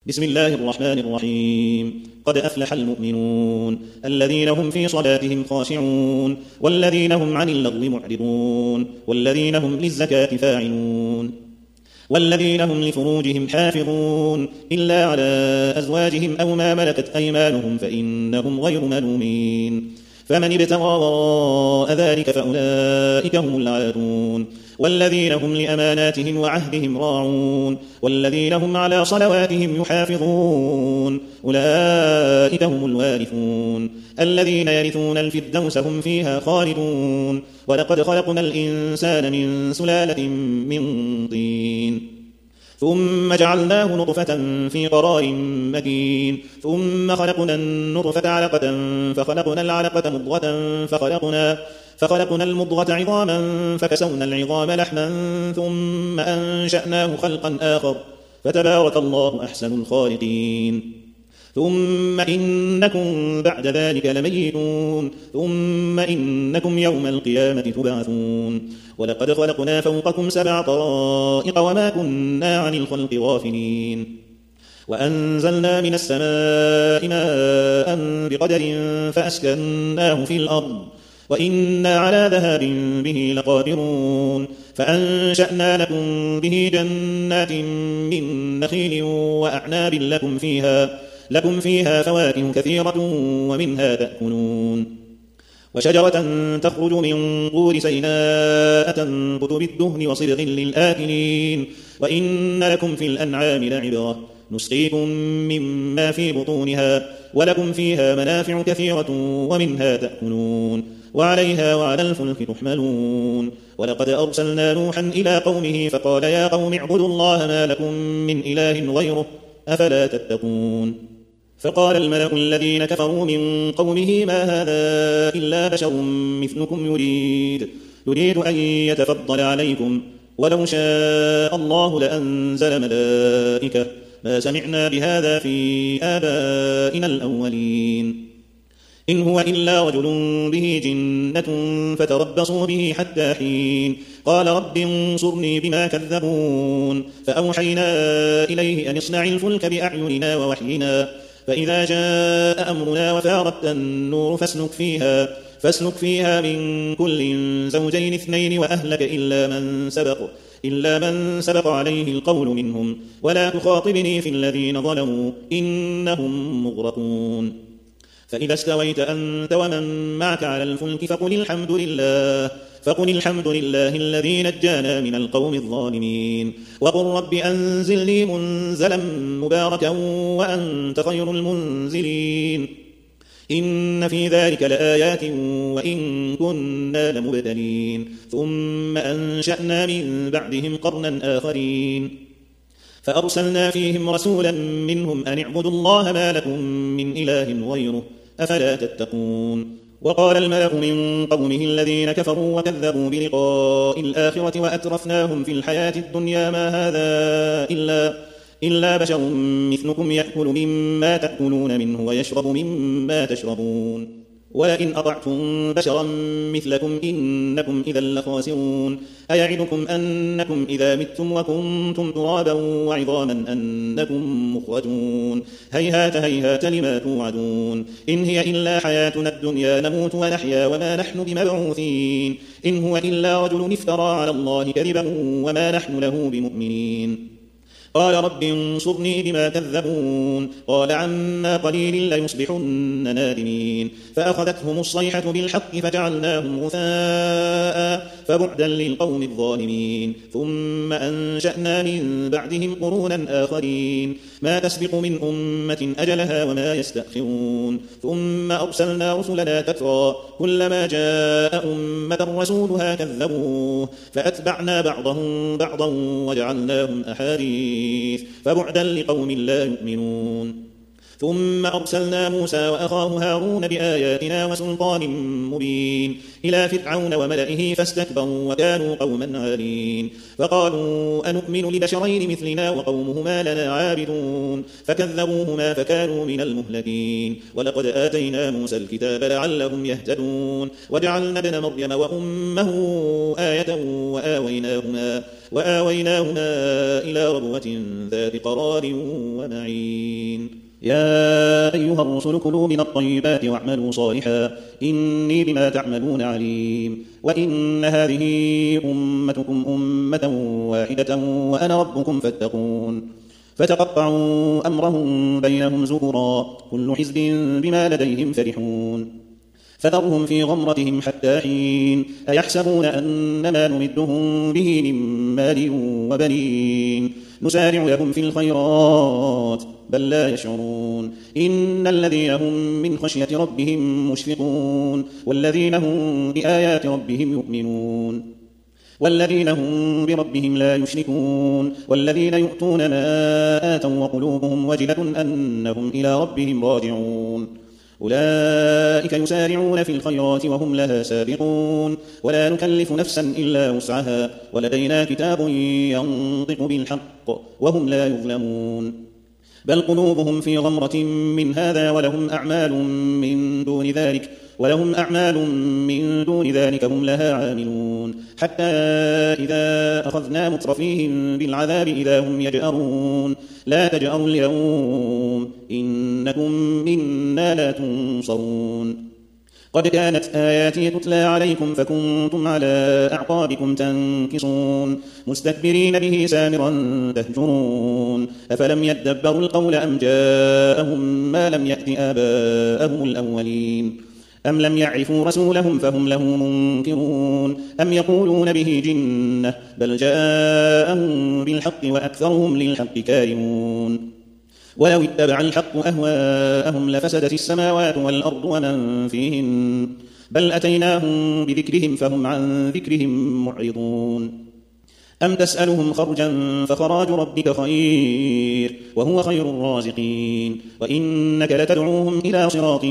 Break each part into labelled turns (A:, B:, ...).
A: بسم الله الرحمن الرحيم. قد أفلح المؤمنون الذين هم في صلاتهم خاشعون والذين هم عن اللغو معرضون والذين هم للزكاة فاعلون والذين هم لفروجهم حافظون إلا على أزواجهم أو ما ملكت أيمانهم فإنهم غير ملومين. فمن ابتغى وراء ذلك فأولئك هم العادون والذين هم لأماناتهم وعهدهم راعون والذين هم على صلواتهم يحافظون أولئك هم الوارثون الذين يرثون الفردوس هم فيها خالدون. ولقد خلقنا الإنسان من سلالة من طين ثم جعلناه نطفة في قرار مكين ثم خلقنا النطفة علقة فخلقنا العلقة مضغة فخلقنا المضغة عظاما فكسونا العظام لحما ثم أنشأناه خلقا آخر فتبارك الله أحسن الخالقين. ثم إنكم بعد ذلك لميتون ثم إنكم يوم القيامة تبعثون. ولقد خلقنا فوقكم 7 طرائق وما كنا عن الخلق غافلين وأنزلنا من السماء ماء بقدر فأسكناه في الأرض وإنا على ذهاب به لقادرون. فأنشأنا لكم به جنات من نخيل وأعناب لكم فيها فواكه كثيرة ومنها تأكلون. وشجرة تخرج من طور سيناء تنبت بالدهن وصبغ للآكلين وإن لكم في الأنعام لعبرة نسقيكم مما في بطونها ولكم فيها منافع كثيرة ومنها تأكلون وعليها وعلى الفلك تحملون. ولقد أرسلنا نوحا إلى قومه فقال يا قوم اعبدوا الله ما لكم من إله غيره أفلا تتقون. فقال الملأ الذين كفروا من قومه ما هذا إلا بشر مثلكم يريد أن يتفضل عليكم ولو شاء الله لأنزل ملائكة ما سمعنا بهذا في آبائنا الأولين إن هو إلا رجل به جنة فتربصوا به حتى حين. قال رب انصرني بما كذبون. فأوحينا إليه أن اصنع الفلك بأعيننا ووحينا فإذا جاء أمرنا وفارت النور فاسلك فيها من كل زوجين 2 وأهلك إلا من سبق عليه القول منهم ولا تخاطبني في الذين ظلموا إنهم مغرقون. فإذا استويت أنت ومن معك على الفلك فقل الحمد لله الذي نجانا من القوم الظالمين وقل رب أنزلني منزلا مباركا وأنت خير المنزلين. إن في ذلك لآيات وإن كنا لمبتلين. ثم أنشأنا من بعدهم قرنا آخرين فأرسلنا فيهم رسولا منهم أن اعبدوا الله ما لكم من إله غيره أفلا تتقون. وقال الملأ من قومه الذين كفروا وكذبوا بلقاء الآخرة وأترفناهم في الحياة الدنيا ما هذا إلا بشر مثلكم يأكل مما تأكلون منه ويشرب مما تشربون ولئن أطعتم بشرا مثلكم إنكم إذا لخاسرون. أيعدكم أنكم إذا متم وكنتم ترابا وعظاما أنكم مخرجون هيهات هيهات لما توعدون. إن هي إلا حياتنا الدنيا نموت ونحيا وما نحن بمبعوثين إن هو إلا رجل افترى على الله كذبا وما نحن له بمؤمنين. قال رب انصرني بما كذبون. قال عما قليل ليصبحن نادمين. فأخذتهم الصيحة بالحق فجعلناهم غثاء فبعدا للقوم الظالمين. ثم أنشأنا من بعدهم قرونا آخرين ما تسبق من أمة أجلها وما يستأخرون. ثم أرسلنا رسلنا تترى كلما جاء أمة رسولها كذبوه فأتبعنا بعضهم بعضا وجعلناهم أحاديث فبعدا لقوم لا يؤمنون. ثم أرسلنا موسى وأخاه هارون بآياتنا وسلطان مبين إلى فرعون وملئه فاستكبروا وكانوا قوما عالين فقالوا أنؤمن لبشرين مثلنا وقومهما لنا عابدون فكذبوهما فكانوا من المهلكين ولقد آتينا موسى الكتاب لعلهم يهتدون وجعلنا ابن مريم وأمه آية وآويناهما إلى ربوة ذات قرار ومعين يا أيها الرسل كلوا من الطيبات واعملوا صالحا إني بما تعملون عليم وإن هذه أمتكم أمة واحدة وأنا ربكم فاتقون فتقطعوا أمرهم بينهم زبرا كل حزب بما لديهم فرحون فذرهم في غمرتهم حتى حين أيحسبون أن ما نمدهم به من مال وبنين نسارع لهم في الخيرات بل لا يشعرون إن الذين هم من خشية ربهم مشفقون والذين هم بآيات ربهم يؤمنون والذين هم بربهم لا يشركون والذين يؤتون ما آتوا وقلوبهم وجلة أنهم إلى ربهم راجعون أولئك يسارعون في الخيرات وهم لها سابقون ولا نكلف نفسا إلا وسعها ولدينا كتاب ينطق بالحق وهم لا يظلمون بل قلوبهم في غمرة من هذا ولهم أعمال من دون ذلك هم لها عاملون حتى إذا أخذنا مترفيهم بالعذاب إذا هم يجأرون لا تجأروا اليوم إنكم منا لا تنصرون قد كانت آياتي تتلى عليكم فكنتم على أعقابكم تنكصون مستكبرين به سامرا تهجرون أفلم يدبروا القول أم جاءهم ما لم يأت آباءهم الأولين أم لم يعرفوا رسولهم فهم له منكرون أم يقولون به جنة بل جاءهم بالحق وأكثرهم للحق كارهون ولو اتبع الحق أهواءهم لفسدت السماوات والأرض ومن فيهن بل أتيناهم بذكرهم فهم عن ذكرهم معرضون أم تسألهم خرجا فخراج ربك خير وهو خير الرازقين وإنك لتدعوهم إلى صراط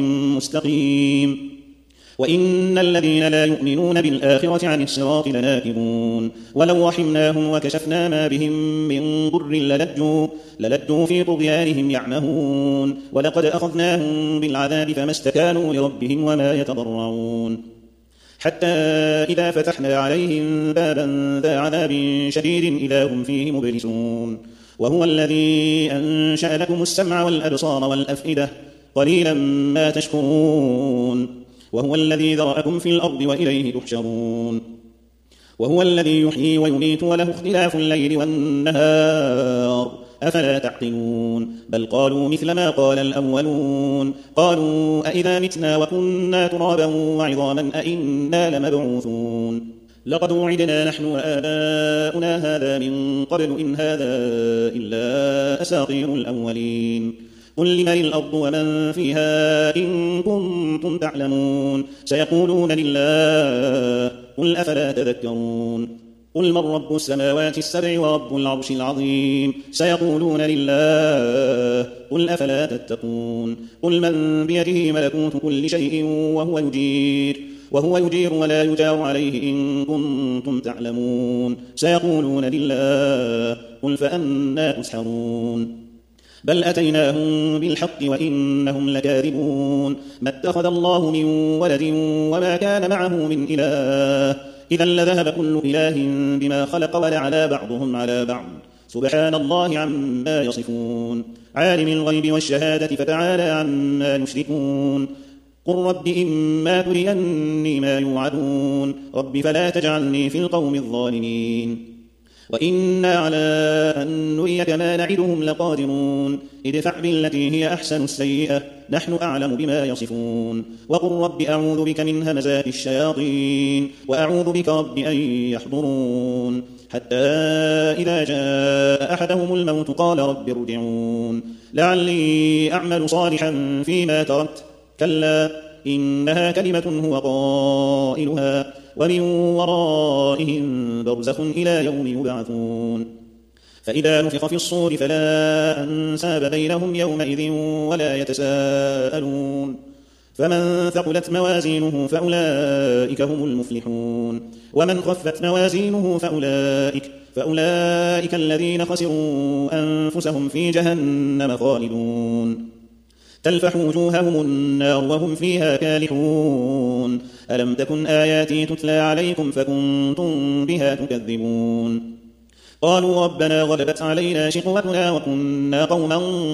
A: مستقيم وإن الذين لا يؤمنون بالآخرة عن الصراط لناكبون ولو رحمناهم وكشفنا ما بهم من ضر للجوا في طغيانهم يعمهون ولقد أخذناهم بالعذاب فما استكانوا لربهم وما يتضرعون حتى إذا فتحنا عليهم بابا ذا عذاب شديد إذا هم فيه مبلسون وهو الذي أنشأ لكم السمع والأبصار والأفئدة قليلا ما تشكرون وهو الذي ذرأكم في الأرض وإليه تحشرون وهو الذي يحيي ويميت وله اختلاف الليل والنهار أفلا تعقلون بل قالوا مثل ما قال الأولون قالوا أئذا متنا وكنا ترابا وعظاما أئنا لمبعوثون لقد وعدنا نحن وآباؤنا هذا من قبل إن هذا إلا أساطير الأولين قل لمن الأرض ومن فيها إن كنتم تعلمون سيقولون لله قل أفلا تذكرون قل من رب السماوات السبع ورب العرش العظيم سيقولون لله قل أفلا تتقون قل من بيده ملكوت كل شيء وهو يجير ولا يجار عليه إن كنتم تعلمون سيقولون لله قل فأنى تسحرون بل أتيناهم بالحق وإنهم لكاذبون ما اتخذ الله من ولد وما كان معه من إله إذا لذهب كل إله بما خلق ولعلى بعضهم على بعض سبحان الله عما يصفون عالم الغيب والشهادة فتعالى عما يشركون قل رب إما تريني ما يوعدون رب فلا تجعلني في القوم الظالمين وإنا على أن نريك ما نعدهم لقادرون ادفع بالتي هي أحسن السيئة نحن أعلم بما يصفون وقل رب أعوذ بك من همزات الشياطين وأعوذ بك رب أن يحضرون حتى إذا جاء أحدهم الموت قال رب ارجعون لعلي أعمل صالحا فيما تركت كلا إنها كلمة هو قائلها ومن ورائهم برزخ إلى يوم يبعثون فإذا نفخ في الصور فلا أنساب بينهم يومئذ ولا يتساءلون فمن ثقلت موازينه فأولئك هم المفلحون ومن خفت موازينه فأولئك الذين خسروا أنفسهم في جهنم خالدون تلفح وجوههم النار وهم فيها كالحون ألم تكن آياتي تتلى عليكم فكنتم بها تكذبون قالوا ربنا غلبت علينا شقوتنا وكنا قوما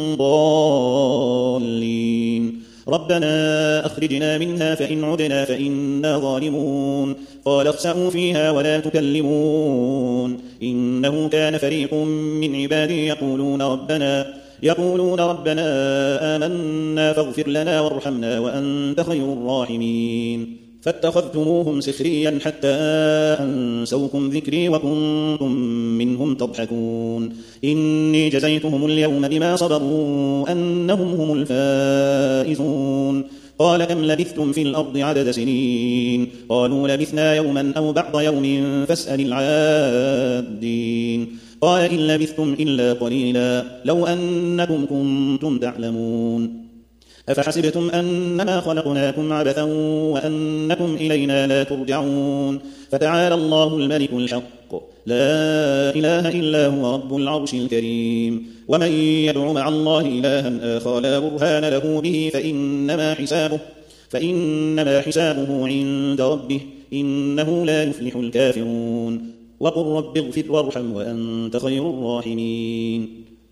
A: ضالين ربنا أخرجنا منها فإن عدنا فإنا ظالمون قال اخسئوا فيها ولا تكلمون إنه كان فريق من عبادي يقولون ربنا آمنا فاغفر لنا وارحمنا وأنت خير الراحمين فاتخذتموهم سخريا حتى أنسوكم ذكري وكنتم منهم تضحكون إني جزيتهم اليوم بما صبروا أنهم هم الفائزون قال كم لبثتم في الأرض عدد سنين قالوا لبثنا يوما أو بعض يوم فاسأل العادين قال إن لبثتم إلا قليلا لو أنكم كنتم تعلمون أفحسبتم أنما خلقناكم عبثا وأنكم إلينا لا ترجعون فتعالى الله الملك الحق لا إله إلا هو رب العرش الكريم ومن يدع مع الله إلها آخر لا برهان له به فإنما حسابه عند ربه إنه لا يفلح الكافرون وقل رب اغفر وارحم وأنت خير الراحمين